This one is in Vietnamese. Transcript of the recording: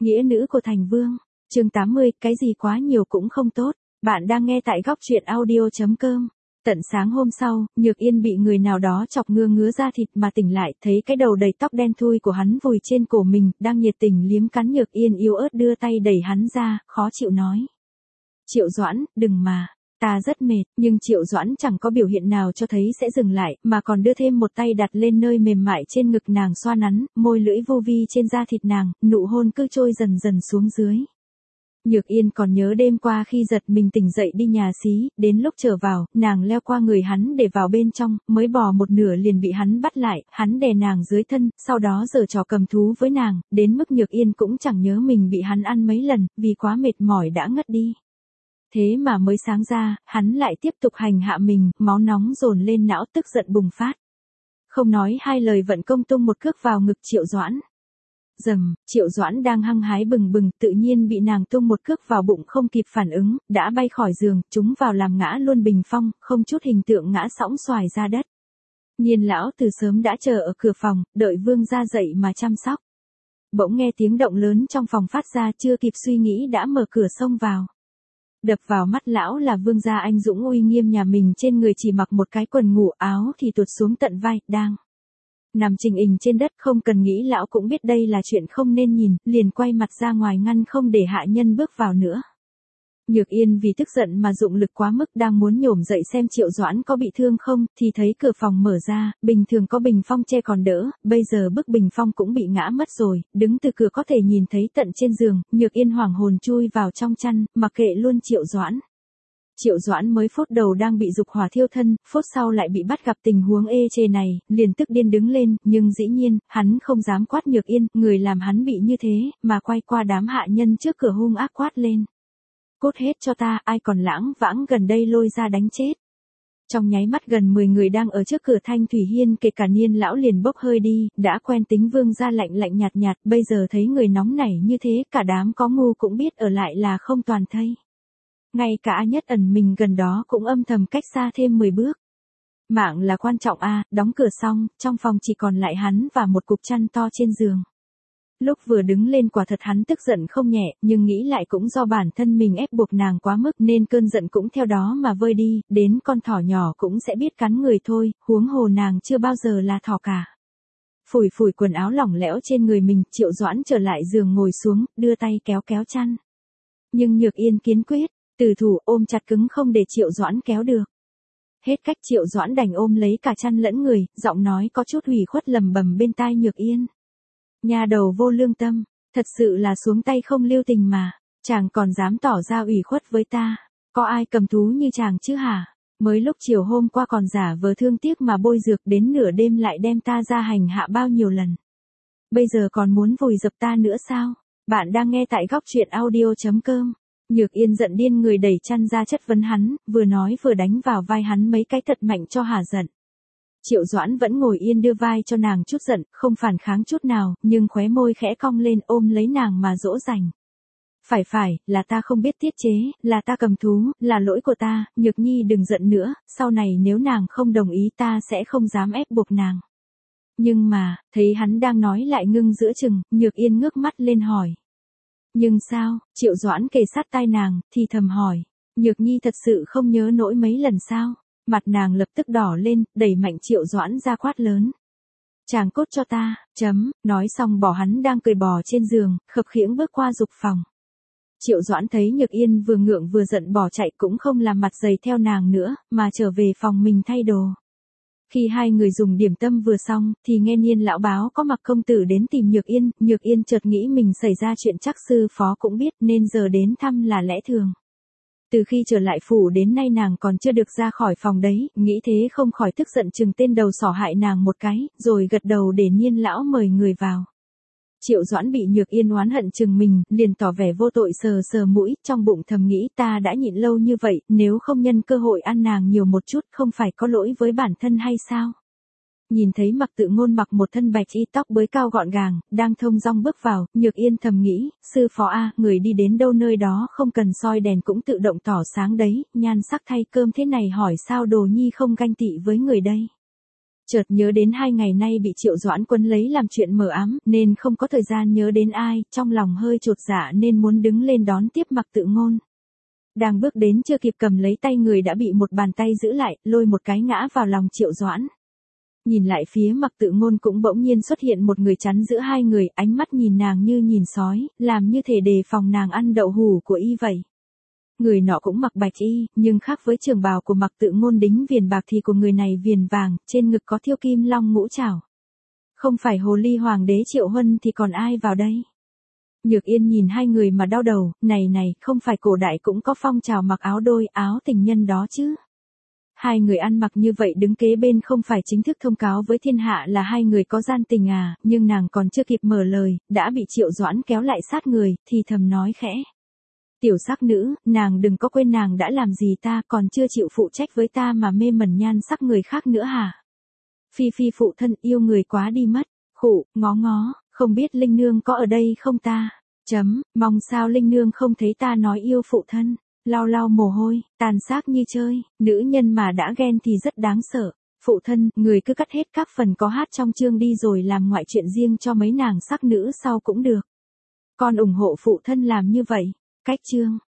Nghĩa nữ của thành vương. Chương 80, cái gì quá nhiều cũng không tốt. Bạn đang nghe tại góc truyện audio.com. Tận sáng hôm sau, Nhược Yên bị người nào đó chọc ngứa da thịt mà tỉnh lại, thấy cái đầu đầy tóc đen thui của hắn vùi trên cổ mình, đang nhiệt tình liếm cắn. Nhược Yên yếu ớt đưa tay đẩy hắn ra, khó chịu nói. Triệu Doãn, đừng mà. Ta rất mệt, nhưng Triệu Doãn chẳng có biểu hiện nào cho thấy sẽ dừng lại, mà còn đưa thêm một tay đặt lên nơi mềm mại trên ngực nàng xoa nắn, môi lưỡi vô vi trên da thịt nàng, nụ hôn cứ trôi dần dần xuống dưới. Nhược Yên còn nhớ đêm qua khi giật mình tỉnh dậy đi nhà xí, đến lúc trở vào, nàng leo qua người hắn để vào bên trong, mới bò một nửa liền bị hắn bắt lại, hắn đè nàng dưới thân, sau đó giở trò cầm thú với nàng, đến mức Nhược Yên cũng chẳng nhớ mình bị hắn ăn mấy lần, vì quá mệt mỏi đã ngất đi. Thế mà mới sáng ra, hắn lại tiếp tục hành hạ mình, máu nóng dồn lên não, tức giận bùng phát. Không nói hai lời vận công tung một cước vào ngực Triệu Doãn. Dầm, Triệu Doãn đang hăng hái bừng bừng, tự nhiên bị nàng tung một cước vào bụng không kịp phản ứng, đã bay khỏi giường, trúng vào làm ngã luôn bình phong, không chút hình tượng ngã sõng xoài ra đất. Nhiên lão từ sớm đã chờ ở cửa phòng, đợi vương gia dậy mà chăm sóc. Bỗng nghe tiếng động lớn trong phòng phát ra, chưa kịp suy nghĩ đã mở cửa xông vào. Đập vào mắt lão là vương gia anh dũng uy nghiêm nhà mình, trên người chỉ mặc một cái quần ngủ, áo thì tuột xuống tận vai, đang nằm trình hình trên đất. Không cần nghĩ lão cũng biết đây là chuyện không nên nhìn, liền quay mặt ra ngoài ngăn không để hạ nhân bước vào nữa. Nhược Yên vì tức giận mà dụng lực quá mức, đang muốn nhổm dậy xem Triệu Doãn có bị thương không, thì thấy cửa phòng mở ra, bình thường có bình phong che còn đỡ, bây giờ bức bình phong cũng bị ngã mất rồi, đứng từ cửa có thể nhìn thấy tận trên giường. Nhược Yên hoảng hồn chui vào trong chăn, mặc kệ luôn Triệu Doãn. Triệu Doãn mới phút đầu đang bị dục hỏa thiêu thân, phút sau lại bị bắt gặp tình huống ê chề này, liền tức điên đứng lên, nhưng dĩ nhiên, hắn không dám quát Nhược Yên, người làm hắn bị như thế, mà quay qua đám hạ nhân trước cửa hung ác quát lên. Cút hết cho ta, ai còn lãng vãng gần đây lôi ra đánh chết. Trong nháy mắt gần 10 người đang ở trước cửa Thanh Thủy Hiên kể cả Niên lão liền bốc hơi đi, đã quen tính vương gia lạnh lạnh nhạt nhạt, bây giờ thấy người nóng nảy như thế, cả đám có ngu cũng biết ở lại là không toàn thây. Ngay cả A Nhất ẩn mình gần đó cũng âm thầm cách xa thêm 10 bước. Mạng là quan trọng a. Đóng cửa xong, trong phòng chỉ còn lại hắn và một cục chăn to trên giường. Lúc vừa đứng lên quả thật hắn tức giận không nhẹ, nhưng nghĩ lại cũng do bản thân mình ép buộc nàng quá mức nên cơn giận cũng theo đó mà vơi đi, đến con thỏ nhỏ cũng sẽ biết cắn người thôi, huống hồ nàng chưa bao giờ là thỏ cả. Phủi phủi quần áo lỏng lẻo trên người mình, Triệu Doãn trở lại giường ngồi xuống, đưa tay kéo kéo chăn. Nhưng Nhược Yên kiên quyết, từ thủ ôm chặt cứng không để Triệu Doãn kéo được. Hết cách Triệu Doãn đành ôm lấy cả chăn lẫn người, giọng nói có chút ủy khuất lầm bầm bên tai Nhược Yên. Nhà đầu vô lương tâm, thật sự là xuống tay không lưu tình mà, chàng còn dám tỏ ra ủy khuất với ta, có ai cầm thú như chàng chứ hả? Mới lúc chiều hôm qua còn giả vờ thương tiếc mà bôi dược, đến nửa đêm lại đem ta ra hành hạ bao nhiêu lần. Bây giờ còn muốn vùi dập ta nữa sao? Bạn đang nghe tại góc truyện audio.com. Nhược Yên giận điên người đẩy chăn ra chất vấn hắn, vừa nói vừa đánh vào vai hắn mấy cái thật mạnh cho hả giận. Triệu Doãn vẫn ngồi yên đưa vai cho nàng chút giận, không phản kháng chút nào, nhưng khóe môi khẽ cong lên ôm lấy nàng mà dỗ dành. Phải, là ta không biết tiết chế, là ta cầm thú, là lỗi của ta, Nhược Nhi đừng giận nữa, sau này nếu nàng không đồng ý ta sẽ không dám ép buộc nàng. Nhưng mà, thấy hắn đang nói lại ngưng giữa chừng, Nhược Yên ngước mắt lên hỏi. Nhưng sao? Triệu Doãn kề sát tai nàng, thì thầm hỏi. Nhược Nhi thật sự không nhớ nỗi mấy lần sao? Mặt nàng lập tức đỏ lên, đẩy mạnh Triệu Doãn ra quát lớn. Chàng cốt cho ta, nói xong bỏ hắn đang cười bò trên giường, khập khiễng bước qua dục phòng. Triệu Doãn thấy Nhược Yên vừa ngượng vừa giận bỏ chạy cũng không làm mặt dày theo nàng nữa, mà trở về phòng mình thay đồ. Khi hai người dùng điểm tâm vừa xong, thì nghe Niên lão báo có Mặc công tử đến tìm Nhược Yên chợt nghĩ mình xảy ra chuyện chắc sư phó cũng biết nên giờ đến thăm là lẽ thường. Từ khi trở lại phủ đến nay nàng còn chưa được ra khỏi phòng đấy, nghĩ thế không khỏi tức giận chừng tên đầu sỏ hại nàng một cái, rồi gật đầu để Niên lão mời người vào. Triệu Doãn bị Nhược Yên oán hận chừng mình, liền tỏ vẻ vô tội sờ sờ mũi, trong bụng thầm nghĩ ta đã nhịn lâu như vậy, nếu không nhân cơ hội ăn nàng nhiều một chút không phải có lỗi với bản thân hay sao? Nhìn thấy Mặc Tự Ngôn mặc một thân bạch y tóc bới cao gọn gàng, đang thông dong bước vào, Nhược Yên thầm nghĩ, sư phó a, người đi đến đâu nơi đó không cần soi đèn cũng tự động tỏ sáng đấy, nhan sắc thay cơm thế này hỏi sao Đồ Nhi không ganh tị với người đây. Chợt nhớ đến 2 ngày nay bị Triệu Doãn quấn lấy làm chuyện mờ ám, nên không có thời gian nhớ đến ai, trong lòng hơi chột dạ nên muốn đứng lên đón tiếp Mặc Tự Ngôn. Đang bước đến chưa kịp cầm lấy tay người đã bị một bàn tay giữ lại, lôi một cái ngã vào lòng Triệu Doãn. Nhìn lại phía Mặc Tự Ngôn cũng bỗng nhiên xuất hiện một người chắn giữa hai người, ánh mắt nhìn nàng như nhìn sói, làm như thể đề phòng nàng ăn đậu hủ của y vậy. Người nọ cũng mặc bạch y, nhưng khác với trường bào của Mặc Tự Ngôn đính viền bạc thì của người này viền vàng, trên ngực có thêu kim long ngũ trảo. Không phải hồ ly hoàng đế Triệu Huân thì còn ai vào đây? Nhược Yên nhìn hai người mà đau đầu, này, không phải cổ đại cũng có phong trào mặc áo đôi, áo tình nhân đó chứ? Hai người ăn mặc như vậy đứng kế bên không phải chính thức thông cáo với thiên hạ là hai người có gian tình à, nhưng nàng còn chưa kịp mở lời, đã bị Triệu Doãn kéo lại sát người, thì thầm nói khẽ. Tiểu sắc nữ, nàng đừng có quên nàng đã làm gì ta, còn chưa chịu phụ trách với ta mà mê mẩn nhan sắc người khác nữa hả? Phi phụ thân yêu người quá đi mất, khụ, ngó, không biết Linh Nương có ở đây không ta? Mong sao Linh Nương không thấy ta nói yêu phụ thân. Lau mồ hôi, tàn xác như chơi, nữ nhân mà đã ghen thì rất đáng sợ. Phụ thân, người cứ cắt hết các phần có hát trong chương đi rồi làm ngoại chuyện riêng cho mấy nàng sắc nữ sau cũng được. Con ủng hộ phụ thân làm như vậy. Cách chương.